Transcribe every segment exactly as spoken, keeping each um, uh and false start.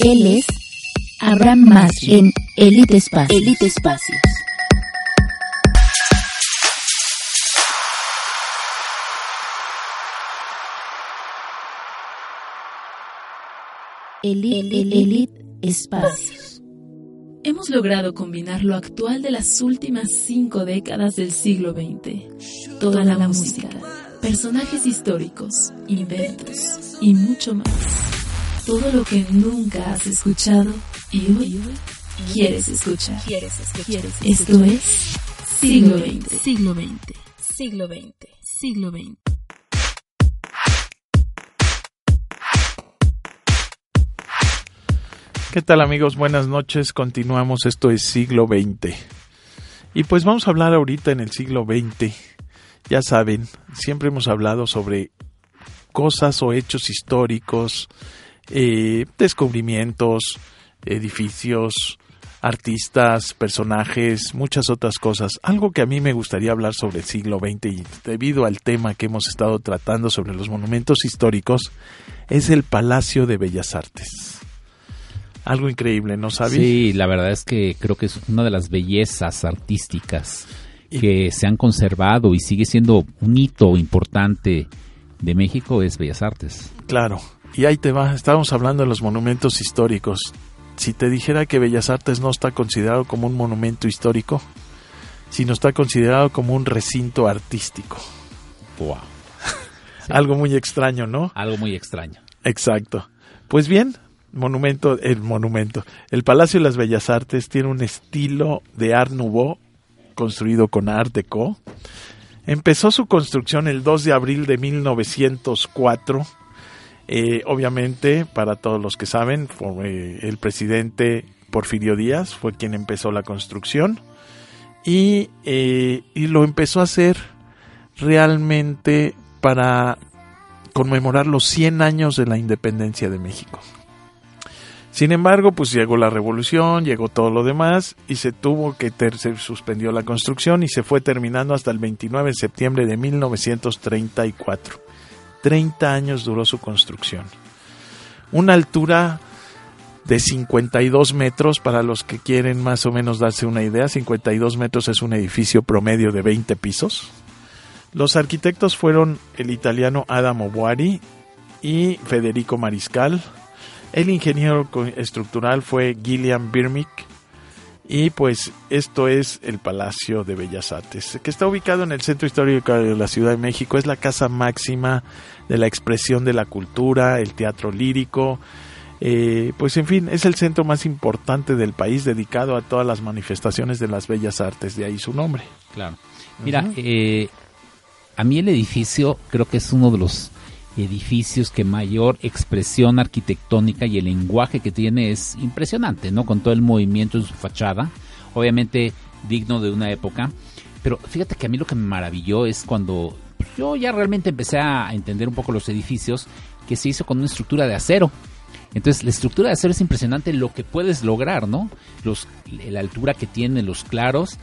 Él es Abraham Masri en Elite Espacios. Elite Espacios. Elite, Elite Espacios. Hemos logrado combinar lo actual de las últimas cinco décadas del siglo veinte. Toda la música, personajes históricos, inventos y mucho más. Todo lo que nunca has escuchado y hoy quieres escuchar. ¿Quieres escuchar? Esto es Siglo veinte. Siglo veinte. Siglo veinte. Siglo veinte. ¿Qué tal, amigos? Buenas noches. Continuamos. Esto es Siglo veinte. Y pues vamos a hablar ahorita en el siglo veinte. Ya saben, siempre hemos hablado sobre cosas o hechos históricos, eh, descubrimientos, edificios, artistas, personajes, muchas otras cosas. Algo que a mí me gustaría hablar sobre el siglo veinte y debido al tema que hemos estado tratando sobre los monumentos históricos es el Palacio de Bellas Artes. Algo increíble, ¿no, Xavi? Sí, la verdad es que creo que es una de las bellezas artísticas que y... se han conservado y sigue siendo un hito importante de México, es Bellas Artes. Claro, y ahí te va, estábamos hablando de los monumentos históricos. Si te dijera que Bellas Artes no está considerado como un monumento histórico, sino está considerado como un recinto artístico. Wow. Sí. Algo muy extraño, ¿no? Algo muy extraño. Exacto. Pues bien, monumento, el monumento. El Palacio de las Bellas Artes tiene un estilo de Art Nouveau, construido con Art Deco. Empezó su construcción el dos de abril de mil novecientos cuatro. Eh, obviamente, para todos los que saben, fue, eh, el presidente Porfirio Díaz fue quien empezó la construcción y, eh, y lo empezó a hacer realmente para conmemorar los cien años de la independencia de México. Sin embargo, pues llegó la revolución, llegó todo lo demás y se tuvo que ter- se suspendió la construcción y se fue terminando hasta el veintinueve de septiembre de mil novecientos treinta y cuatro. treinta años duró su construcción. Una altura de cincuenta y dos metros, para los que quieren más o menos darse una idea, cincuenta y dos metros es un edificio promedio de veinte pisos. Los arquitectos fueron el italiano Adamo Boari y Federico Mariscal. El ingeniero estructural fue Gillian Birmick. Y pues esto es el Palacio de Bellas Artes, que está ubicado en el centro histórico de la Ciudad de México. Es la casa máxima de la expresión de la cultura, el teatro lírico. Eh, pues en fin, es el centro más importante del país dedicado a todas las manifestaciones de las bellas artes, de ahí su nombre. Claro. Mira, uh-huh. eh, a mí el edificio creo que es uno de los edificios que mayor expresión arquitectónica y el lenguaje que tiene es impresionante, ¿no? Con todo el movimiento en su fachada, obviamente digno de una época, pero fíjate que a mí lo que me maravilló es cuando yo ya realmente empecé a entender un poco los edificios, que se hizo con una estructura de acero. Entonces la estructura de acero es impresionante lo que puedes lograr, ¿no? Los, la altura que tiene, los claros.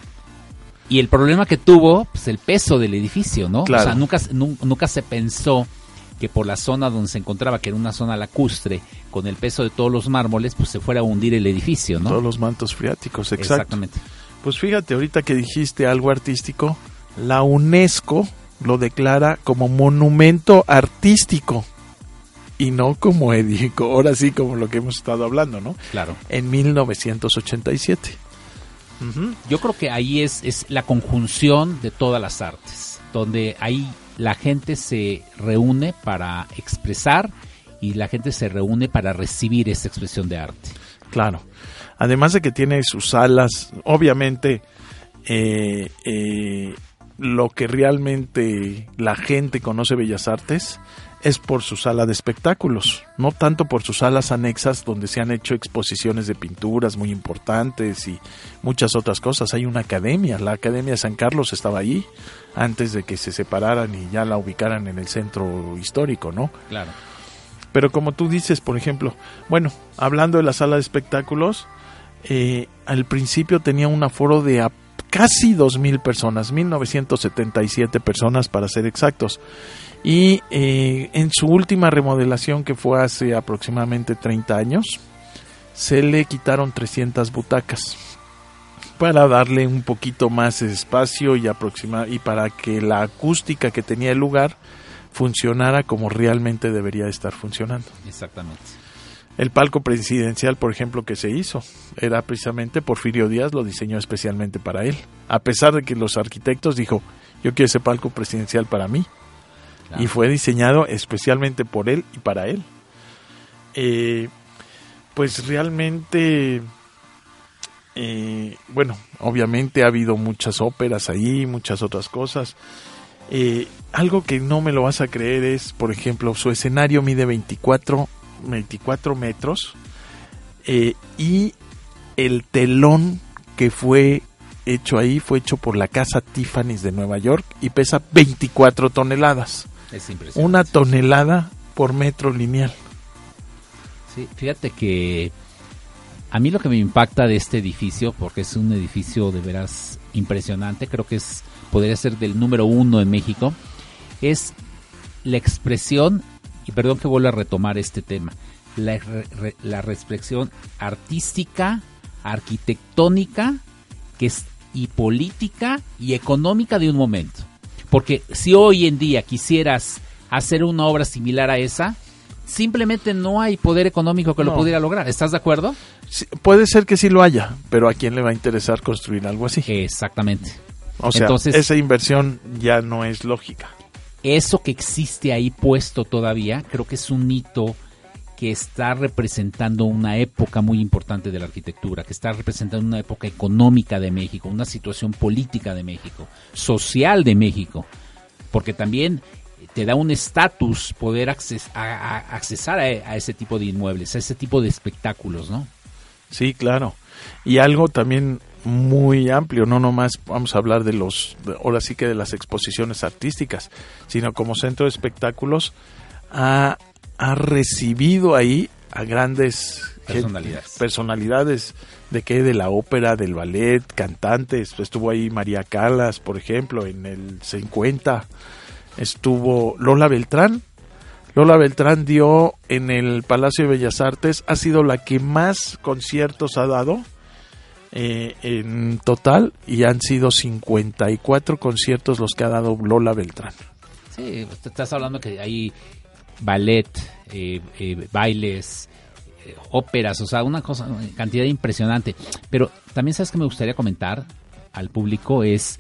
Y el problema que tuvo, pues el peso del edificio, ¿no? Claro. O sea, nunca, nunca, nunca se pensó que por la zona donde se encontraba, que era una zona lacustre, con el peso de todos los mármoles, pues se fuera a hundir el edificio, ¿no? Todos los mantos freáticos, exacto. Exactamente. Pues fíjate, ahorita que dijiste algo artístico, la UNESCO lo declara como monumento artístico y no como edificio, ahora sí como lo que hemos estado hablando, ¿no? Claro. En mil novecientos ochenta y siete. Uh-huh. Yo creo que ahí es, es la conjunción de todas las artes, donde ahí la gente se reúne para expresar y la gente se reúne para recibir esa expresión de arte. Claro. Además de que tiene sus salas, obviamente eh, eh, lo que realmente la gente conoce Bellas Artes es por su sala de espectáculos, no tanto por sus salas anexas donde se han hecho exposiciones de pinturas muy importantes y muchas otras cosas. Hay una academia, la Academia de San Carlos estaba allí antes de que se separaran y ya la ubicaran en el centro histórico, ¿no? Claro. Pero como tú dices, por ejemplo, bueno, hablando de la sala de espectáculos, eh, al principio tenía un aforo de a casi dos mil personas, mil novecientos setenta y siete personas para ser exactos. Y eh, en su última remodelación, que fue hace aproximadamente treinta años, se le quitaron trescientas butacas para darle un poquito más de espacio y aproximar y para que la acústica que tenía el lugar funcionara como realmente debería estar funcionando. Exactamente. El palco presidencial, por ejemplo, que se hizo, era precisamente Porfirio Díaz, lo diseñó especialmente para él. A pesar de que los arquitectos dijo, yo quiero ese palco presidencial para mí. Claro. Y fue diseñado especialmente por él y para él. Eh, pues realmente, eh, bueno, obviamente ha habido muchas óperas ahí, muchas otras cosas. Eh, algo que no me lo vas a creer es, por ejemplo, su escenario mide veinticuatro metros eh, y el telón que fue hecho ahí fue hecho por la casa Tiffany's de Nueva York y pesa veinticuatro toneladas. Es impresionante. Una tonelada por metro lineal. Sí, fíjate que a mí lo que me impacta de este edificio, porque es un edificio de veras impresionante, creo que es podría ser del número uno en México, es la expresión, y perdón que vuelva a retomar este tema, la, re, la expresión artística, arquitectónica, que es y política y económica de un momento. Porque si hoy en día quisieras hacer una obra similar a esa, simplemente no hay poder económico que no. lo pudiera lograr. ¿Estás de acuerdo? Sí, puede ser que sí lo haya, pero ¿a quién le va a interesar construir algo así? Exactamente. O sea, entonces, esa inversión ya no es lógica. Eso que existe ahí puesto todavía, creo que es un hito que está representando una época muy importante de la arquitectura, que está representando una época económica de México, una situación política de México, social de México, porque también te da un estatus poder acces- a, a, accesar a, a ese tipo de inmuebles, a ese tipo de espectáculos, ¿no? Sí, claro. Y algo también muy amplio, no nomás vamos a hablar de los, de, ahora sí que de las exposiciones artísticas, sino como centro de espectáculos ha, ha recibido ahí a grandes personalidades, gente, personalidades de que de la ópera, del ballet, cantantes. Estuvo ahí María Callas, por ejemplo, en el cincuenta. Estuvo Lola Beltrán. Lola Beltrán dio en el Palacio de Bellas Artes, ha sido la que más conciertos ha dado eh, en total, y han sido cincuenta y cuatro conciertos los que ha dado Lola Beltrán. Sí, te estás hablando que hay ballet, eh, eh, bailes, eh, óperas, o sea, una cosa, una cantidad impresionante. Pero también sabes que me gustaría comentar al público es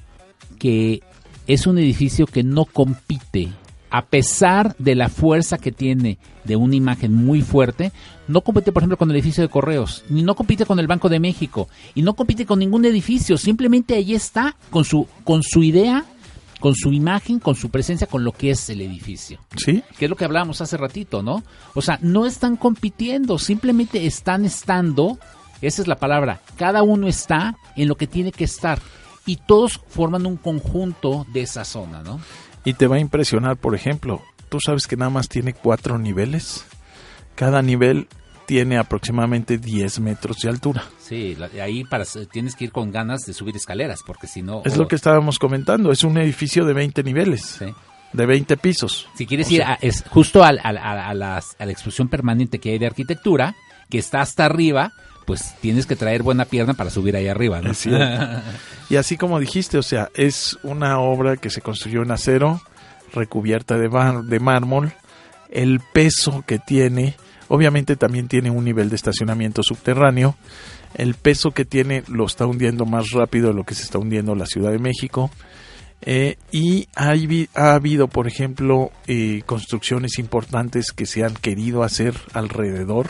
que es un edificio que no compite. A pesar de la fuerza que tiene de una imagen muy fuerte, no compite, por ejemplo, con el edificio de Correos, ni no compite con el Banco de México, y no compite con ningún edificio, simplemente ahí está, con su, con su idea, con su imagen, con su presencia, con lo que es el edificio. ¿Sí? Que es lo que hablábamos hace ratito, ¿no? O sea, no están compitiendo, simplemente están estando, esa es la palabra, cada uno está en lo que tiene que estar, y todos forman un conjunto de esa zona, ¿no? Y te va a impresionar, por ejemplo, tú sabes que nada más tiene cuatro niveles. Cada nivel tiene aproximadamente diez metros de altura. Sí, ahí para, tienes que ir con ganas de subir escaleras, porque si no... Es oh, lo que estábamos comentando, es un edificio de veinte niveles, sí. De veinte pisos. Si quieres o ir sea, a, es justo a, a, a, a, la, a la exposición permanente que hay de arquitectura, que está hasta arriba, pues tienes que traer buena pierna para subir ahí arriba, ¿no? Sí. Y así como dijiste, o sea, es una obra que se construyó en acero, recubierta de, bar, de mármol. El peso que tiene, obviamente también tiene un nivel de estacionamiento subterráneo. El peso que tiene lo está hundiendo más rápido de lo que se está hundiendo la Ciudad de México. Eh, y hay, ha habido, por ejemplo, eh, construcciones importantes que se han querido hacer alrededor.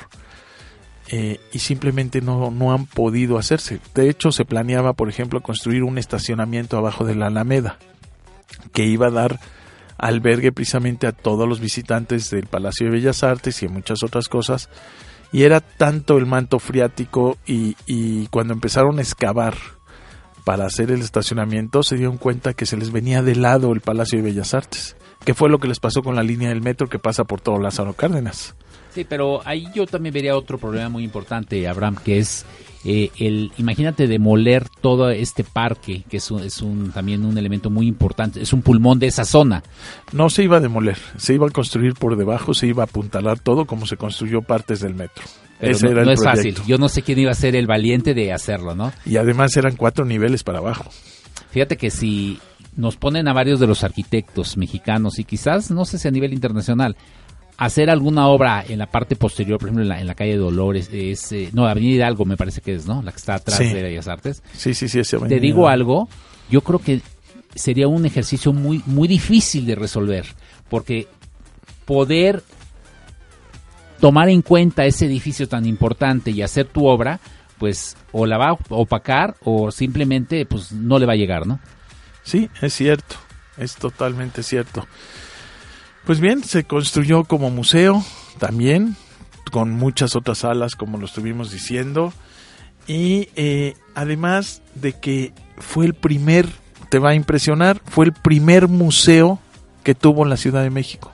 Eh, y simplemente no, no han podido hacerse. De hecho, se planeaba, por ejemplo, construir un estacionamiento abajo de la Alameda que iba a dar albergue precisamente a todos los visitantes del Palacio de Bellas Artes y a muchas otras cosas, y era tanto el manto freático y, y cuando empezaron a excavar para hacer el estacionamiento se dieron cuenta que se les venía de lado el Palacio de Bellas Artes, que fue lo que les pasó con la línea del metro que pasa por todo Lázaro Cárdenas. Sí, pero ahí yo también vería otro problema muy importante, Abraham, que es eh, el, imagínate demoler todo este parque, que es, un, es un también un elemento muy importante, es un pulmón de esa zona. No se iba a demoler, se iba a construir por debajo, se iba a apuntalar todo como se construyó partes del metro. Pero Ese no, era el no es proyecto. fácil. Yo no sé quién iba a ser el valiente de hacerlo, ¿no? Y además eran cuatro niveles para abajo. Fíjate que si nos ponen a varios de los arquitectos mexicanos y quizás, no sé si a nivel internacional, hacer alguna obra en la parte posterior, por ejemplo, en la, en la calle Dolores, es, eh, no, Avenida Hidalgo me parece que es, ¿no? La que está atrás Sí. de Bellas Artes. Sí, sí, sí. ese Te digo algo, yo creo que sería un ejercicio muy, muy difícil de resolver, porque poder tomar en cuenta ese edificio tan importante y hacer tu obra, pues o la va a opacar o simplemente pues no le va a llegar, ¿no? Sí, es cierto, es totalmente cierto. Pues bien, se construyó como museo también, con muchas otras salas como lo estuvimos diciendo, y eh, además de que fue el primer, te va a impresionar, fue el primer museo que tuvo en la Ciudad de México.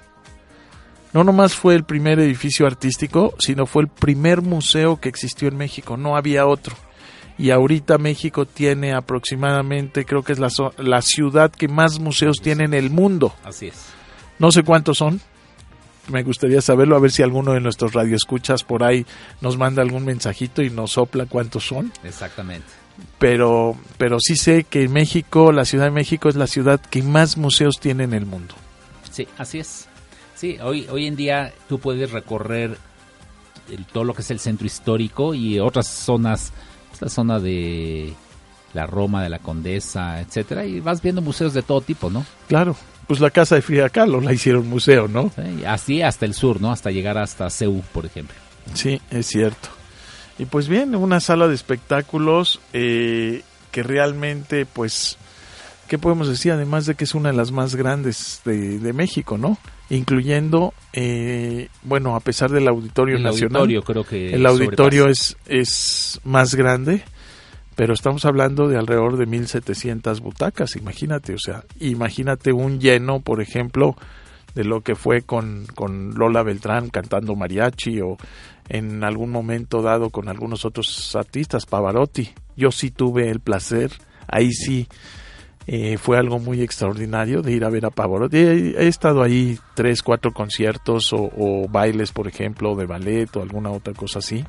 No nomás fue el primer edificio artístico, sino fue el primer museo que existió en México, no había otro. Y ahorita México tiene aproximadamente, creo que es la, so- la ciudad que más museos tiene en el mundo. Así es. No sé cuántos son, me gustaría saberlo, a ver si alguno de nuestros radioescuchas por ahí nos manda algún mensajito y nos sopla cuántos son. Exactamente. Pero, pero sí sé que México, la Ciudad de México es la ciudad que más museos tiene en el mundo. Sí, así es. Sí, hoy, hoy en día tú puedes recorrer el- todo lo que es el centro histórico y otras zonas, pues, la zona de la Roma, de la Condesa, etcétera, y vas viendo museos de todo tipo, ¿no? Claro, pues la casa de Frida Kahlo la hicieron museo, ¿no? Sí, así hasta el sur, ¿no? Hasta llegar hasta C E U, por ejemplo. Sí, es cierto. Y pues bien, una sala de espectáculos eh, que realmente, pues, ¿qué podemos decir? Además de que es una de las más grandes de, de México, ¿no? Incluyendo, eh, bueno, a pesar del Auditorio El Nacional. auditorio creo que El auditorio sobrepasa. es, es más grande, pero estamos hablando de alrededor de mil setecientas butacas, imagínate, o sea, imagínate un lleno, por ejemplo, de lo que fue con, con Lola Beltrán cantando mariachi o en algún momento dado con algunos otros artistas, Pavarotti. Yo sí tuve el placer, ahí sí eh, fue algo muy extraordinario de ir a ver a Pavarotti. He, he estado ahí tres, cuatro conciertos o, o bailes, por ejemplo, de ballet o alguna otra cosa así.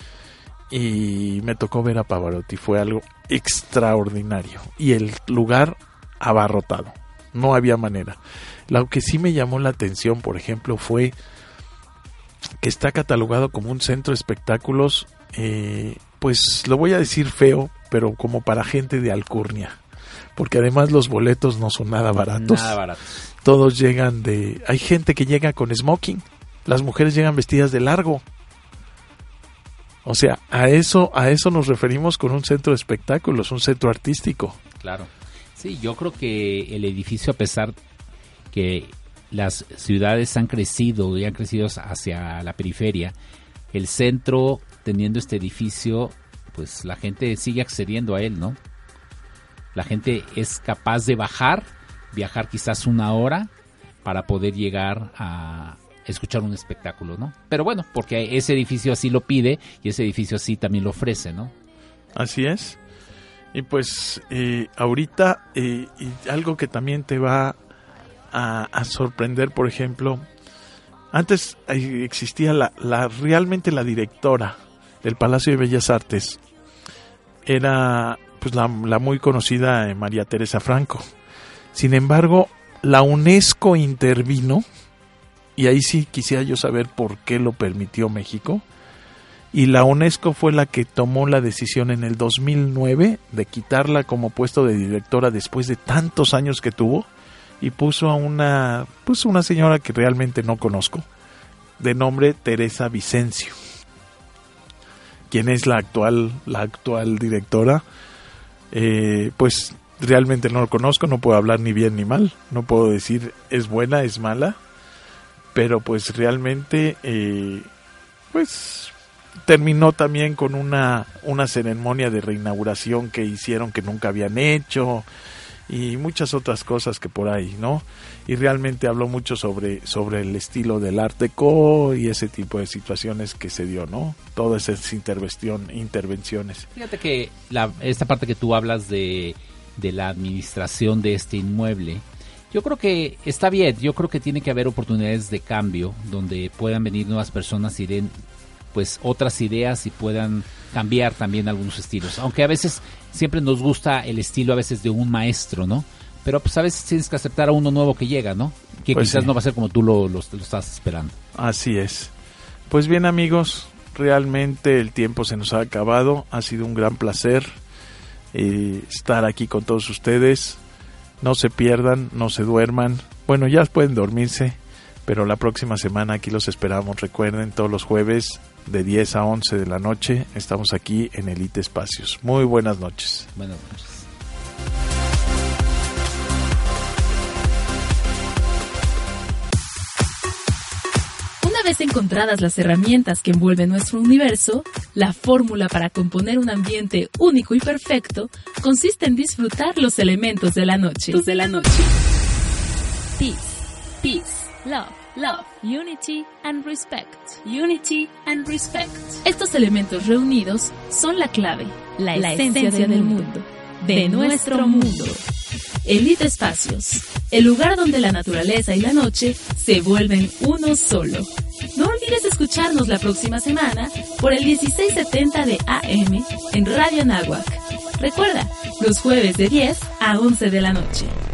Y me tocó ver a Pavarotti, fue algo extraordinario. Y el lugar abarrotado, no había manera. Lo que sí me llamó la atención, por ejemplo, fue que está catalogado como un centro de espectáculos, eh, pues lo voy a decir feo, pero como para gente de alcurnia. Porque además los boletos no son nada baratos. Nada barato. Todos llegan de... Hay gente que llega con smoking, las mujeres llegan vestidas de largo. O sea, a eso, a eso nos referimos con un centro de espectáculos, un centro artístico. Claro. Sí, yo creo que el edificio, a pesar que las ciudades han crecido y han crecido hacia la periferia, el centro, teniendo este edificio, pues la gente sigue accediendo a él, ¿no? La gente es capaz de bajar, viajar quizás una hora para poder llegar a escuchar un espectáculo, ¿no? Pero bueno, porque ese edificio así lo pide y ese edificio así también lo ofrece, ¿no? Así es. Y pues eh, ahorita eh, y algo que también te va a, a sorprender, por ejemplo, antes eh, existía la, la realmente la directora del Palacio de Bellas Artes era pues la, la muy conocida eh, María Teresa Franco. Sin embargo, la UNESCO intervino, y ahí sí quisiera yo saber por qué lo permitió México, y la UNESCO fue la que tomó la decisión en el dos mil nueve de quitarla como puesto de directora después de tantos años que tuvo, y puso a una, puso una señora que realmente no conozco, de nombre Teresa Vicencio, quien es la actual, la actual directora. Eh, pues realmente no lo conozco, no puedo hablar ni bien ni mal, no puedo decir es buena, es mala, pero pues realmente eh, pues terminó también con una, una ceremonia de reinauguración que hicieron que nunca habían hecho y muchas otras cosas que por ahí, ¿no? Y realmente habló mucho sobre, sobre el estilo del Art Deco y ese tipo de situaciones que se dio, ¿no? Todas esas intervención, intervenciones. Fíjate que la, esta parte que tú hablas de, de la administración de este inmueble, yo creo que está bien, yo creo que tiene que haber oportunidades de cambio donde puedan venir nuevas personas y den pues otras ideas y puedan cambiar también algunos estilos. Aunque a veces siempre nos gusta el estilo a veces de un maestro, ¿no? Pero pues a veces tienes que aceptar a uno nuevo que llega, ¿no? Que Pues quizás sí. no va a ser como tú lo, lo, lo estás esperando. Así es. Pues bien, amigos, realmente el tiempo se nos ha acabado. Ha sido un gran placer eh, estar aquí con todos ustedes. No se pierdan, no se duerman. Bueno, ya pueden dormirse, pero la próxima semana aquí los esperamos. Recuerden, todos los jueves de diez a once de la noche estamos aquí en Elite Espacios. Muy buenas noches. Buenas noches. Una vez encontradas las herramientas que envuelven nuestro universo, la fórmula para componer un ambiente único y perfecto consiste en disfrutar los elementos de la noche. De la noche. Peace, peace, love, love, unity and respect, unity and respect. Estos elementos reunidos son la clave, la, La esencia, esencia del del mundo, de nuestro mundo. Elite Espacios, el lugar donde la naturaleza y la noche se vuelven uno solo. No olvides escucharnos la próxima semana por el dieciséis setenta de A M en Radio Anáhuac. Recuerda, los jueves de diez a once de la noche.